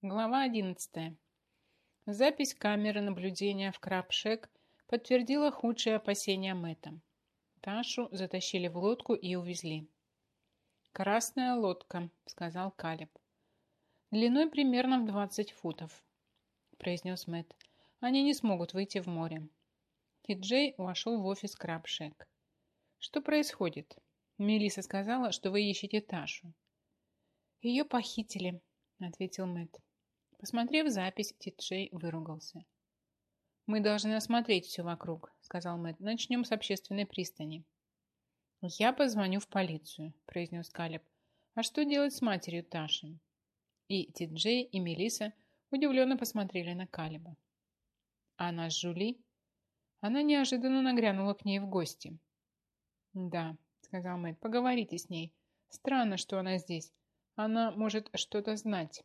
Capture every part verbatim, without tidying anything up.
Глава одиннадцатая. Запись камеры наблюдения в Крабшек подтвердила худшие опасения Мэтта. Ташу затащили в лодку и увезли. «Красная лодка», — сказал Калеб. «Длиной примерно в двадцать футов», — произнес Мэтт. «Они не смогут выйти в море». Ти-Джей вошел в офис Крабшек. «Что происходит? Мелисса сказала, что вы ищете Ташу». «Ее похитили», — ответил Мэтт. Посмотрев запись, Ти-Джей выругался. «Мы должны осмотреть все вокруг», — сказал Мэтт. «Начнем с общественной пристани». «Я позвоню в полицию», — произнес Калеб. «А что делать с матерью Таши?» И Ти-Джей, и Мелисса удивленно посмотрели на Калеба. «А она с Жули?» Она неожиданно нагрянула к ней в гости. «Да», — сказал Мэтт, — «поговорите с ней. Странно, что она здесь. Она может что-то знать».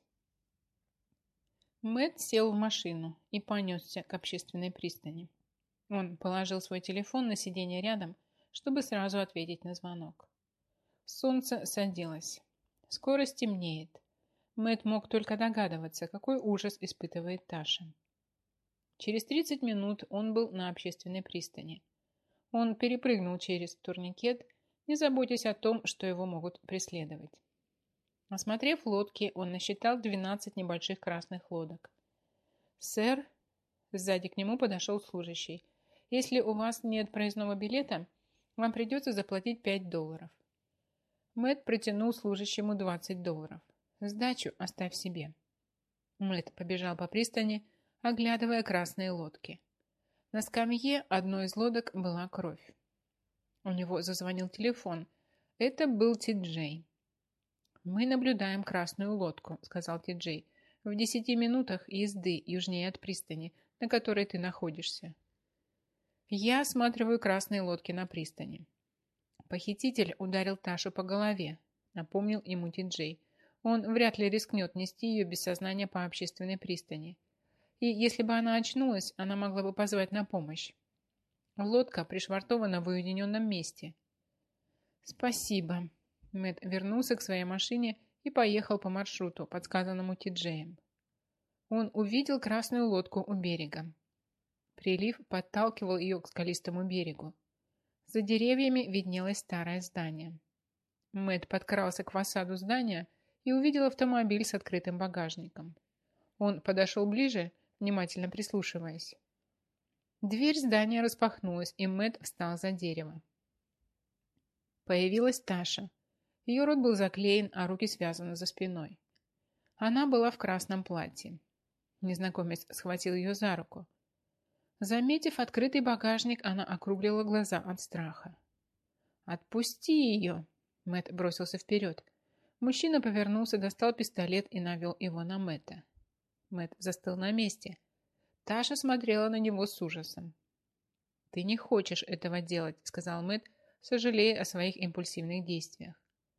Мэтт сел в машину и понесся к общественной пристани. Он положил свой телефон на сиденье рядом, чтобы сразу ответить на звонок. Солнце садилось. Скоро стемнеет. Мэтт мог только догадываться, какой ужас испытывает Таша. Через тридцать минут он был на общественной пристани. Он перепрыгнул через турникет, не заботясь о том, что его могут преследовать. Осмотрев лодки, он насчитал двенадцать небольших красных лодок. «Сэр», сзади к нему подошел служащий, «если у вас нет проездного билета, вам придется заплатить пять долларов». Мэтт протянул служащему двадцать долларов. «Сдачу оставь себе». Мэтт побежал по пристани, оглядывая красные лодки. На скамье одной из лодок была кровь. У него зазвонил телефон. Это был Ти-Джей. «Мы наблюдаем красную лодку», — сказал Ти-Джей, «в десяти минутах езды южнее от пристани, на которой ты находишься». «Я осматриваю красные лодки на пристани». «Похититель ударил Ташу по голове», — напомнил ему Ти-Джей. «Он вряд ли рискнет нести ее без сознания по общественной пристани. И если бы она очнулась, она могла бы позвать на помощь. Лодка пришвартована в уединенном месте». «Спасибо». Мэтт вернулся к своей машине и поехал по маршруту, подсказанному Ти-Джеем. Он увидел красную лодку у берега. Прилив подталкивал ее к скалистому берегу. За деревьями виднелось старое здание. Мэтт подкрался к фасаду здания и увидел автомобиль с открытым багажником. Он подошел ближе, внимательно прислушиваясь. Дверь здания распахнулась, и Мэтт встал за дерево. Появилась Таша. Ее рот был заклеен, а руки связаны за спиной. Она была в красном платье. Незнакомец схватил ее за руку. Заметив открытый багажник, она округлила глаза от страха. «Отпусти ее!» Мэтт бросился вперед. Мужчина повернулся, достал пистолет и навел его на Мэтта. Мэтт застыл на месте. Таша смотрела на него с ужасом. «Ты не хочешь этого делать», — сказал Мэтт, сожалея о своих импульсивных действиях.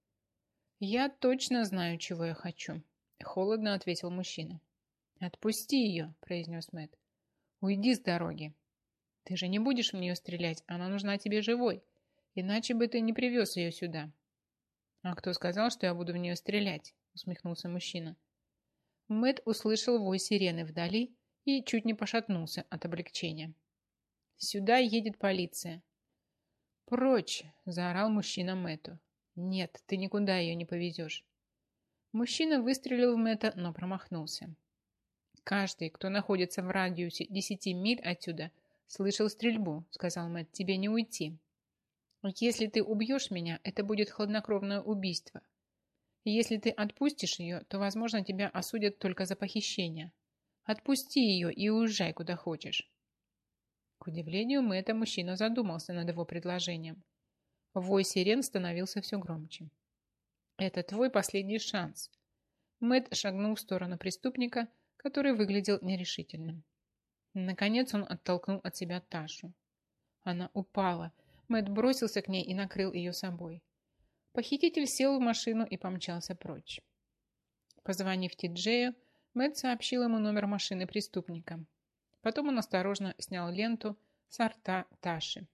«Я точно знаю, чего я хочу», — холодно ответил мужчина. «Отпусти ее», — произнес Мэтт. «Уйди с дороги. Ты же не будешь в нее стрелять, она нужна тебе живой, иначе бы ты не привез ее сюда». «А кто сказал, что я буду в нее стрелять?» — усмехнулся мужчина. Мэтт услышал вой сирены вдали и чуть не пошатнулся от облегчения. «Сюда едет полиция». «Прочь!» — заорал мужчина Мэтту. «Нет, ты никуда ее не повезешь». Мужчина выстрелил в Мэтта, но промахнулся. «Каждый, кто находится в радиусе десяти миль отсюда, слышал стрельбу», — сказал Мэтт. «Тебе не уйти. Если ты убьешь меня, это будет хладнокровное убийство. Если ты отпустишь ее, то, возможно, тебя осудят только за похищение. Отпусти ее и уезжай куда хочешь». К удивлению Мэтта, мужчина задумался над его предложением. Вой сирен становился все громче. «Это твой последний шанс». Мэтт шагнул в сторону преступника, который выглядел нерешительным. Наконец он оттолкнул от себя Ташу. Она упала. Мэтт бросился к ней и накрыл ее собой. Похититель сел в машину и помчался прочь. Позвонив Ти-Джею, Мэтт сообщил ему номер машины преступника. Потом он осторожно снял ленту с рта Таши.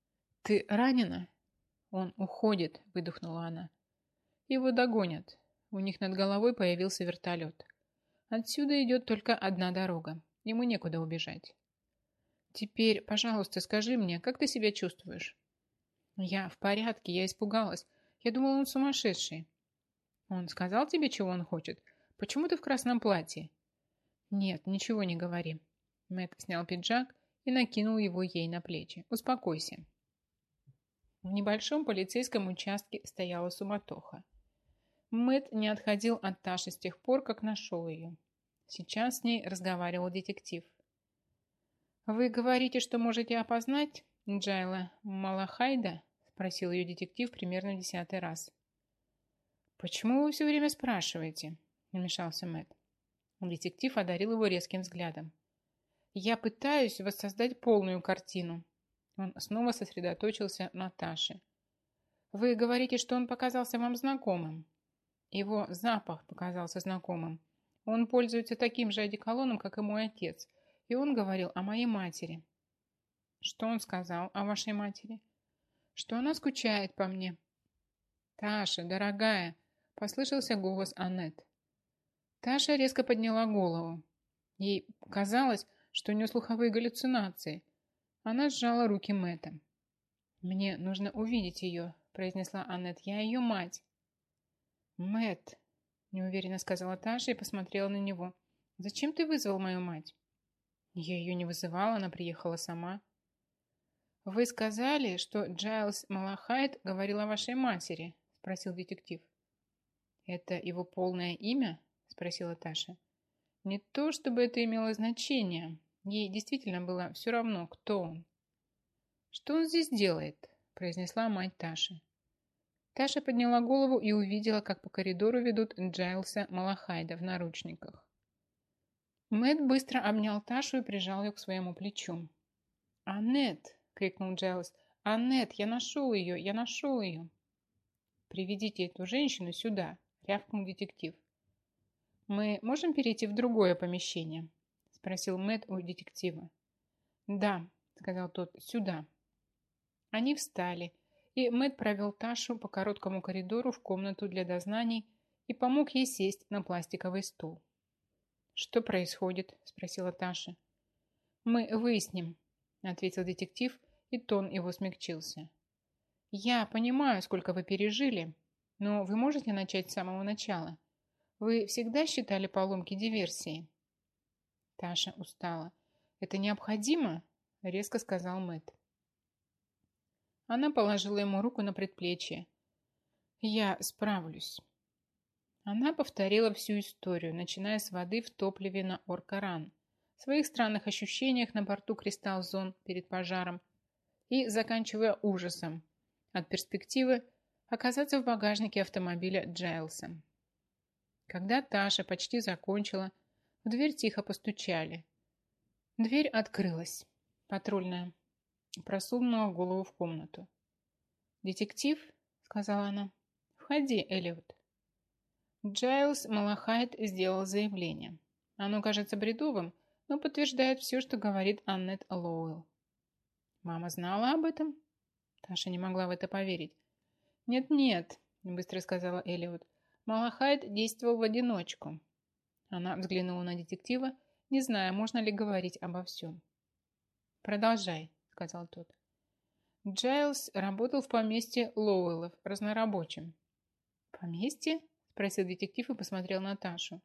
«Ты ранена?» «Он уходит», — выдохнула она. «Его догонят. У них над головой появился вертолет. Отсюда идет только одна дорога. Ему некуда убежать. Теперь, пожалуйста, скажи мне, как ты себя чувствуешь? Я в порядке, я испугалась. Я думала, он сумасшедший. Он сказал тебе, чего он хочет? Почему ты в красном платье? Нет, ничего не говори. Мэтт снял пиджак и накинул его ей на плечи. Успокойся. В небольшом полицейском участке стояла суматоха. Мэтт не отходил от Таши с тех пор, как нашел ее. Сейчас с ней разговаривал детектив. «Вы говорите, что можете опознать Джайла Малахайда?» спросил ее детектив примерно в десятый раз. «Почему вы все время спрашиваете?» вмешался Мэтт. Детектив одарил его резким взглядом. «Я пытаюсь воссоздать полную картину». Он снова сосредоточился на Таше. «Вы говорите, что он показался вам знакомым?» Его запах показался знакомым. Он пользуется таким же одеколоном, как и мой отец. И он говорил о моей матери. Что он сказал о вашей матери? Что она скучает по мне. Таша, дорогая, послышался голос Аннет. Таша резко подняла голову. Ей казалось, что у нее слуховые галлюцинации. Она сжала руки Мэтта. «Мне нужно увидеть ее», произнесла Аннет. «Я ее мать». «Мэтт», неуверенно сказала Таша и посмотрела на него. «Зачем ты вызвал мою мать?» «Я ее не вызывала, она приехала сама». «Вы сказали, что Джайлс Малахайд говорил о вашей матери?» спросил детектив. «Это его полное имя?» спросила Таша. «Не то, чтобы это имело значение. Ей действительно было все равно, кто он». «Что он здесь делает?» произнесла мать Таши. Таша подняла голову и увидела, как по коридору ведут Джайлса Малахайда в наручниках. Мэтт быстро обнял Ташу и прижал ее к своему плечу. «Аннет!» — крикнул Джайлс. «Аннет, я нашел ее! Я нашел ее!» «Приведите эту женщину сюда!» — рявкнул детектив. «Мы можем перейти в другое помещение?» — спросил Мэтт у детектива. «Да», — сказал тот, — «сюда». Они встали, и Мэтт провел Ташу по короткому коридору в комнату для дознаний и помог ей сесть на пластиковый стул. «Что происходит?» – спросила Таша. «Мы выясним», – ответил детектив, и тон его смягчился. «Я понимаю, сколько вы пережили, но вы можете начать с самого начала. Вы всегда считали поломки диверсией?» Таша устала. «Это необходимо?» – резко сказал Мэтт. Она положила ему руку на предплечье. «Я справлюсь». Она повторила всю историю, начиная с воды в топливе на Ор-Каран, своих странных ощущениях на борту Кристалл-Зон перед пожаром и заканчивая ужасом от перспективы оказаться в багажнике автомобиля Джайлса. Когда Таша почти закончила, в дверь тихо постучали. Дверь открылась. Патрульная просунула голову в комнату. «Детектив?» — сказала она. «Входи, Эллиот». Джайлс Малахайд сделал заявление. Оно кажется бредовым, но подтверждает все, что говорит Аннет Лоуэлл. «Мама знала об этом?» Таша не могла в это поверить. «Нет-нет», — быстро сказала Эллиот. «Малахайд действовал в одиночку». Она взглянула на детектива, не зная, можно ли говорить обо всем. «Продолжай», — сказал тот. Джайлс работал в поместье Лоуэллов разнорабочим. «Поместье?» — спросил детектив и посмотрел на Ташу.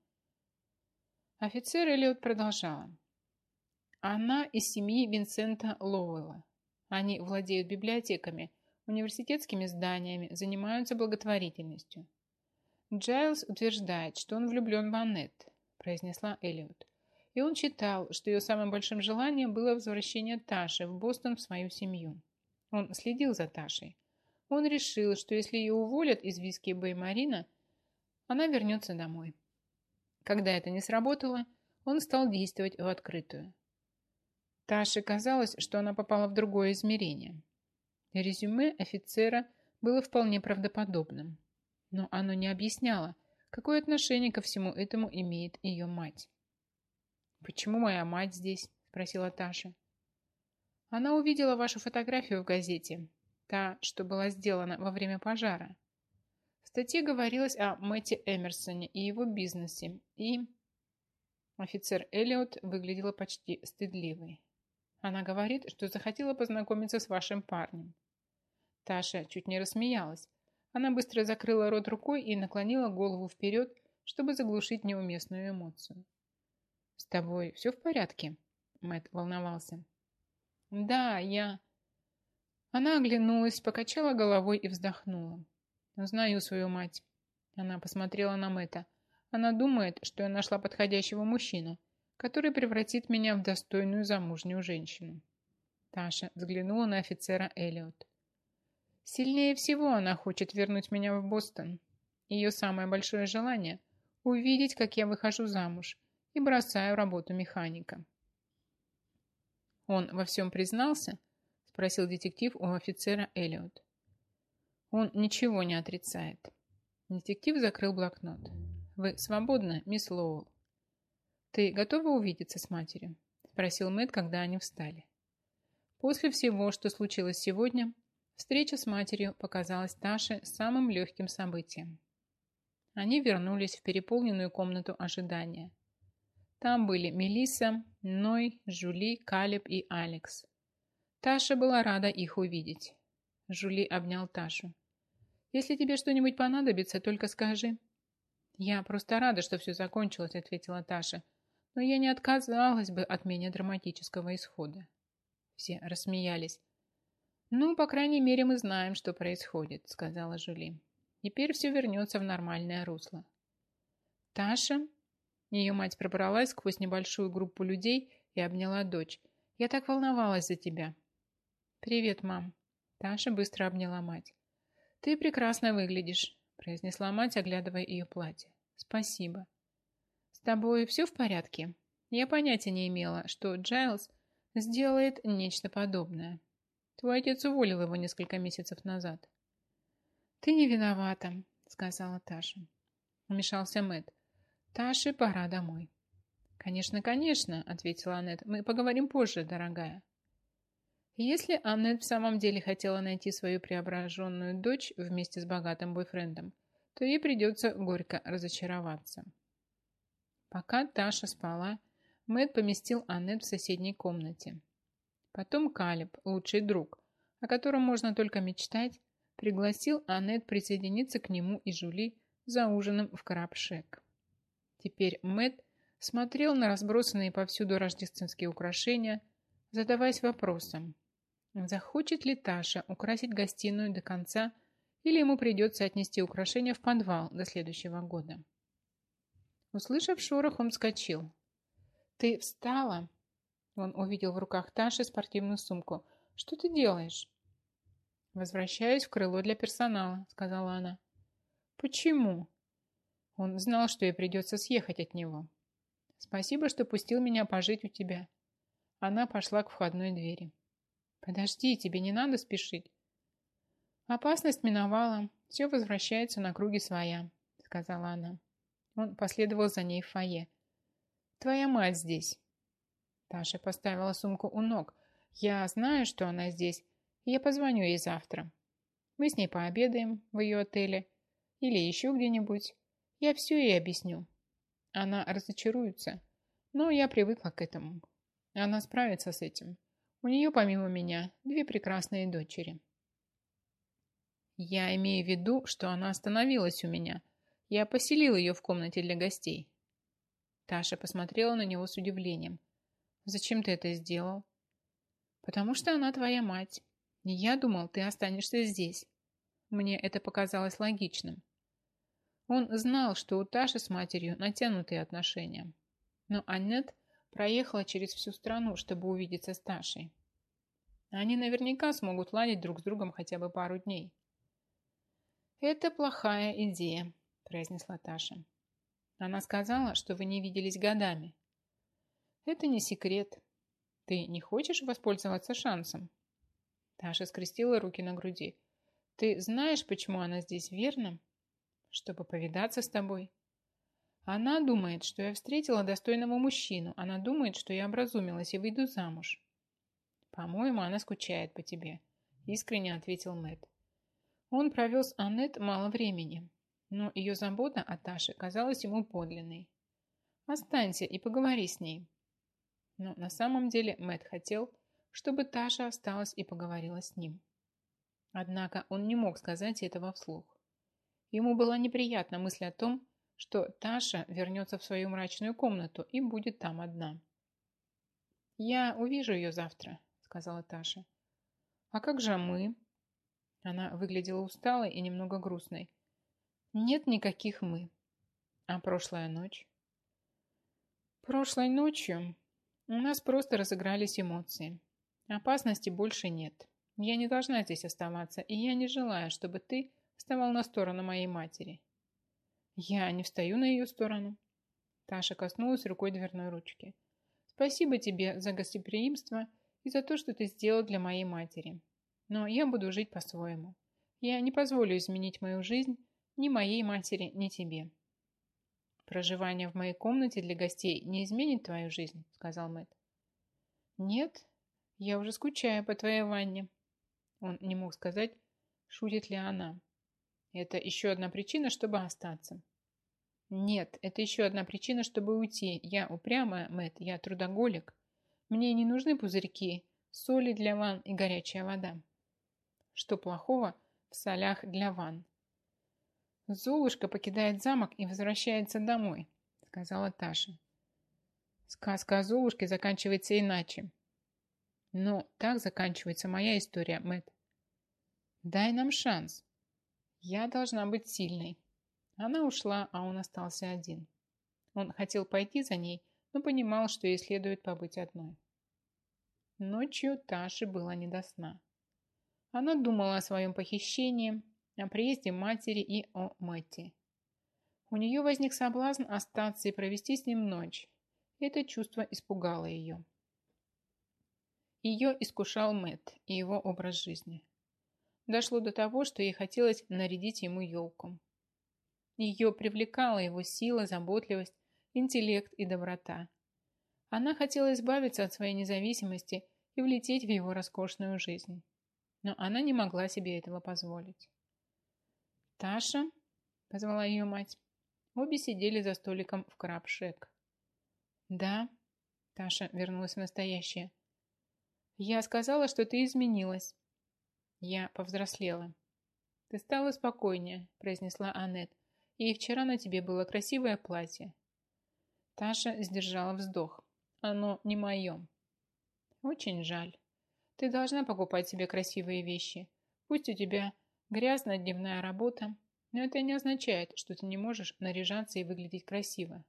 Офицер Эллиот продолжала. «Она из семьи Винсента Лоуэлла. Они владеют библиотеками, университетскими зданиями, занимаются благотворительностью. Джайлс утверждает, что он влюблен в Аннет», — произнесла Эллиот. «И он считал, что ее самым большим желанием было возвращение Таши в Бостон в свою семью. Он следил за Ташей. Он решил, что если ее уволят из Виски Бэй Марина, она вернется домой. Когда это не сработало, он стал действовать в открытую. Таше казалось, что она попала в другое измерение. Резюме офицера было вполне правдоподобным, но оно не объясняло, какое отношение ко всему этому имеет ее мать. «Почему моя мать здесь?» – спросила Таша. «Она увидела вашу фотографию в газете, та, что была сделана во время пожара. В статье говорилось о Мэтте Эмерсоне и его бизнесе, и... Офицер Эллиот выглядела почти стыдливой. Она говорит, что захотела познакомиться с вашим парнем. Таша чуть не рассмеялась. Она быстро закрыла рот рукой и наклонила голову вперед, чтобы заглушить неуместную эмоцию. «С тобой все в порядке?» Мэтт волновался. «Да, я...» Она оглянулась, покачала головой и вздохнула. «Узнаю свою мать». Она посмотрела на Мэтта. «Она думает, что я нашла подходящего мужчину, который превратит меня в достойную замужнюю женщину». Таша взглянула на офицера Эллиот. «Сильнее всего она хочет вернуть меня в Бостон. Ее самое большое желание – увидеть, как я выхожу замуж и бросаю работу механика». «Он во всем признался?» – спросил детектив у офицера Эллиот. «Он ничего не отрицает». Детектив закрыл блокнот. «Вы свободны, мисс Лоуэлл?» «Ты готова увидеться с матерью?» – спросил Мэтт, когда они встали. После всего, что случилось сегодня, встреча с матерью показалась Таше самым легким событием. Они вернулись в переполненную комнату ожидания. Там были Мелисса, Ной, Жюли, Калеб и Алекс. Таша была рада их увидеть. Жюли обнял Ташу. «Если тебе что-нибудь понадобится, только скажи». «Я просто рада, что все закончилось», — ответила Таша. «Но я не отказалась бы от менее драматического исхода». Все рассмеялись. «Ну, по крайней мере, мы знаем, что происходит», — сказала Жюли. «Теперь все вернется в нормальное русло». «Таша?» Ее мать пробралась сквозь небольшую группу людей и обняла дочь. «Я так волновалась за тебя». «Привет, мам». Таша быстро обняла мать. «Ты прекрасно выглядишь», — произнесла мать, оглядывая ее платье. «Спасибо». «С тобой все в порядке?» Я понятия не имела, что Джайлз сделает нечто подобное. Твой отец уволил его несколько месяцев назад. «Ты не виновата», — сказала Таша. Вмешался Мэтт. «Таше пора домой». «Конечно, конечно», — ответила Аннет. «Мы поговорим позже, дорогая». Если Аннет в самом деле хотела найти свою преображенную дочь вместе с богатым бойфрендом, то ей придется горько разочароваться. Пока Таша спала, Мэтт поместил Аннет в соседней комнате. Потом Калеб, лучший друг, о котором можно только мечтать, пригласил Аннет присоединиться к нему и Жюли за ужином в Краб-Шек. Теперь Мэтт смотрел на разбросанные повсюду рождественские украшения, задаваясь вопросом, захочет ли Таша украсить гостиную до конца или ему придется отнести украшения в подвал до следующего года. Услышав шорох, он вскочил. «Ты встала?» Он увидел в руках Таши спортивную сумку. «Что ты делаешь?» «Возвращаюсь в крыло для персонала», — сказала она. «Почему?» Он знал, что ей придется съехать от него. «Спасибо, что пустил меня пожить у тебя». Она пошла к входной двери. «Подожди, тебе не надо спешить». «Опасность миновала, все возвращается на круги своя», — сказала она. Он последовал за ней в фойе. «Твоя мать здесь». Таша поставила сумку у ног. «Я знаю, что она здесь, и я позвоню ей завтра. Мы с ней пообедаем в ее отеле или еще где-нибудь. Я все ей объясню. Она разочаруется, но я привыкла к этому. Она справится с этим. У нее, помимо меня, две прекрасные дочери». «Я имею в виду, что она остановилась у меня. Я поселил ее в комнате для гостей». Таша посмотрела на него с удивлением. «Зачем ты это сделал?» «Потому что она твоя мать. И я думал, ты останешься здесь. Мне это показалось логичным». Он знал, что у Таши с матерью натянутые отношения. Но Аннет проехала через всю страну, чтобы увидеться с Ташей. Они наверняка смогут ладить друг с другом хотя бы пару дней. «Это плохая идея», – произнесла Таша. «Она сказала, что вы не виделись годами». «Это не секрет. Ты не хочешь воспользоваться шансом?» Таша скрестила руки на груди. «Ты знаешь, почему она здесь, верно?» «Чтобы повидаться с тобой». «Она думает, что я встретила достойного мужчину. Она думает, что я образумилась и выйду замуж». «По-моему, она скучает по тебе», – искренне ответил Мэтт. Он провел с Аннет мало времени, Но ее забота о Таше казалась ему подлинной. «Останься и поговори с ней». Но на самом деле Мэтт хотел, чтобы Таша осталась и поговорила с ним. Однако он не мог сказать этого вслух. Ему была неприятна мысль о том, что Таша вернется в свою мрачную комнату и будет там одна. «Я увижу ее завтра», — сказала Таша. «А как же мы?» Она выглядела усталой и немного грустной. «Нет никаких «мы». А прошлая ночь?» «Прошлой ночью у нас просто разыгрались эмоции. Опасности больше нет. Я не должна здесь оставаться, и я не желаю, чтобы ты вставал на сторону моей матери». «Я не встаю на ее сторону». Таша коснулась рукой дверной ручки. «Спасибо тебе за гостеприимство и за то, что ты сделал для моей матери. Но я буду жить по-своему. Я не позволю изменить мою жизнь ни моей матери, ни тебе». «Проживание в моей комнате для гостей не изменит твою жизнь», — сказал Мэтт. «Нет, я уже скучаю по твоей ванне». Он не мог сказать, шутит ли она. «Это еще одна причина, чтобы остаться». «Нет, это еще одна причина, чтобы уйти. Я упрямая, Мэтт, я трудоголик. Мне не нужны пузырьки, соли для ванн и горячая вода». «Что плохого в солях для ванн?» «Золушка покидает замок и возвращается домой», — сказала Таша. «Сказка о Золушке заканчивается иначе». «Но так заканчивается моя история, Мэтт». «Дай нам шанс. Я должна быть сильной». Она ушла, а он остался один. Он хотел пойти за ней, но понимал, что ей следует побыть одной. Ночью Таше было не до сна. Она думала о своем похищении, о приезде матери и о Мэтте. У нее возник соблазн остаться и провести с ним ночь. Это чувство испугало ее. Ее искушал Мэтт и его образ жизни. Дошло до того, что ей хотелось нарядить ему елку. Ее привлекала его сила, заботливость, интеллект и доброта. Она хотела избавиться от своей независимости и влететь в его роскошную жизнь. Но она не могла себе этого позволить. «Таша?» – позвала ее мать. Обе сидели за столиком в краб-шек. «Да», – Таша вернулась в настоящее. «Я сказала, что ты изменилась». «Я повзрослела». «Ты стала спокойнее», – произнесла Аннет. «И вчера на тебе было красивое платье». Таша сдержала вздох. «Оно не мое». «Очень жаль. Ты должна покупать себе красивые вещи. Пусть у тебя грязная дневная работа, но это не означает, что ты не можешь наряжаться и выглядеть красиво».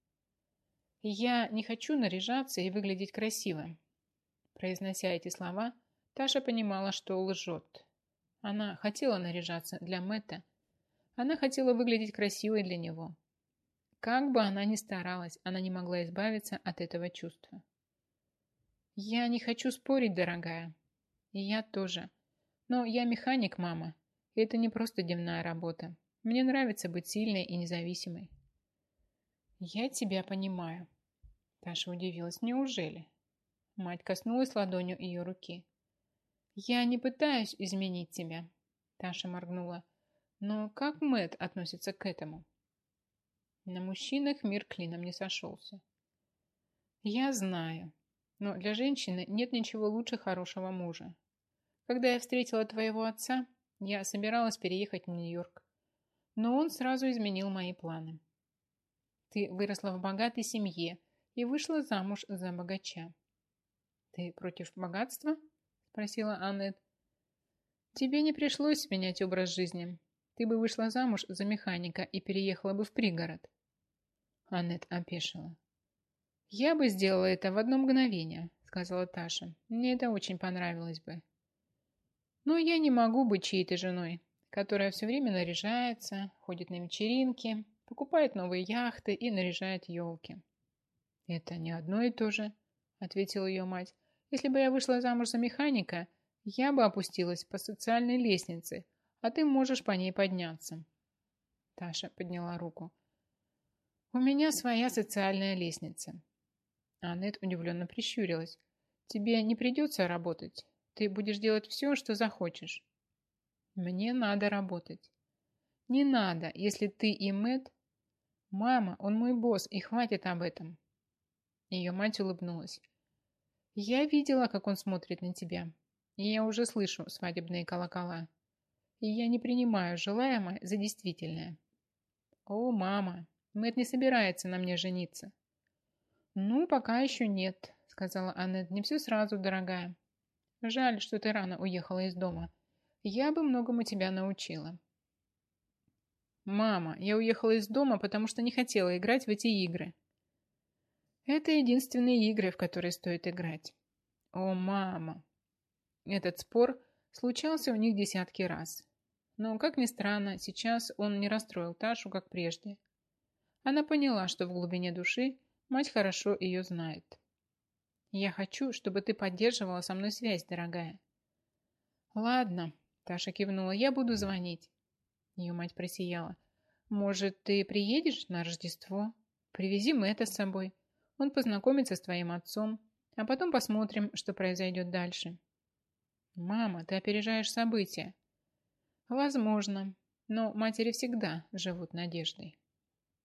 «Я не хочу наряжаться и выглядеть красиво». Произнося эти слова, Таша понимала, что лжет. Она хотела наряжаться для Мэтта. Она хотела выглядеть красивой для него. Как бы она ни старалась, она не могла избавиться от этого чувства. «Я не хочу спорить, дорогая. И я тоже. Но я механик, мама. И это не просто дневная работа. Мне нравится быть сильной и независимой». «Я тебя понимаю». Таша удивилась. «Неужели?» Мать коснулась ладонью ее руки. «Я не пытаюсь изменить тебя», Таша моргнула. «Но как Мэтт относится к этому?» На мужчинах мир клином не сошелся. «Я знаю, но для женщины нет ничего лучше хорошего мужа. Когда я встретила твоего отца, я собиралась переехать в Нью-Йорк, но он сразу изменил мои планы. Ты выросла в богатой семье и вышла замуж за богача». «Ты против богатства?» – спросила Аннет. «Тебе не пришлось менять образ жизни. Ты бы вышла замуж за механика и переехала бы в пригород». Аннет опешила. «Я бы сделала это в одно мгновение», – сказала Таша. «Мне это очень понравилось бы». «Но я не могу быть чьей-то женой, которая все время наряжается, ходит на вечеринки, покупает новые яхты и наряжает елки». «Это не одно и то же», – ответила ее мать. «Если бы я вышла замуж за механика, я бы опустилась по социальной лестнице, а ты можешь по ней подняться». Таша подняла руку. «У меня своя социальная лестница». Аннет удивленно прищурилась. «Тебе не придется работать. Ты будешь делать все, что захочешь». «Мне надо работать». Не надо, если ты и Мэтт... Мама, он мой босс, и хватит об этом. Ее мать улыбнулась. Я видела, как он смотрит на тебя. И я уже слышу свадебные колокола. И я не принимаю желаемое за действительное. О, мама, Мэтт не собирается на мне жениться. Ну, пока еще нет, сказала Аннет. Не все сразу, дорогая. Жаль, что ты рано уехала из дома. Я бы многому тебя научила. Мама, я уехала из дома, потому что не хотела играть в эти игры. Это единственные игры, в которые стоит играть. О, мама. Этот спор случался у них десятки раз. Но, как ни странно, сейчас он не расстроил Ташу, как прежде. Она поняла, что в глубине души мать хорошо ее знает. «Я хочу, чтобы ты поддерживала со мной связь, дорогая». «Ладно», – Таша кивнула, – «я буду звонить». Ее мать просияла. «Может, ты приедешь на Рождество? Привези Мэтта с собой. Он познакомится с твоим отцом, а потом посмотрим, что произойдет дальше». «Мама, ты опережаешь события». «Возможно, но матери всегда живут надеждой».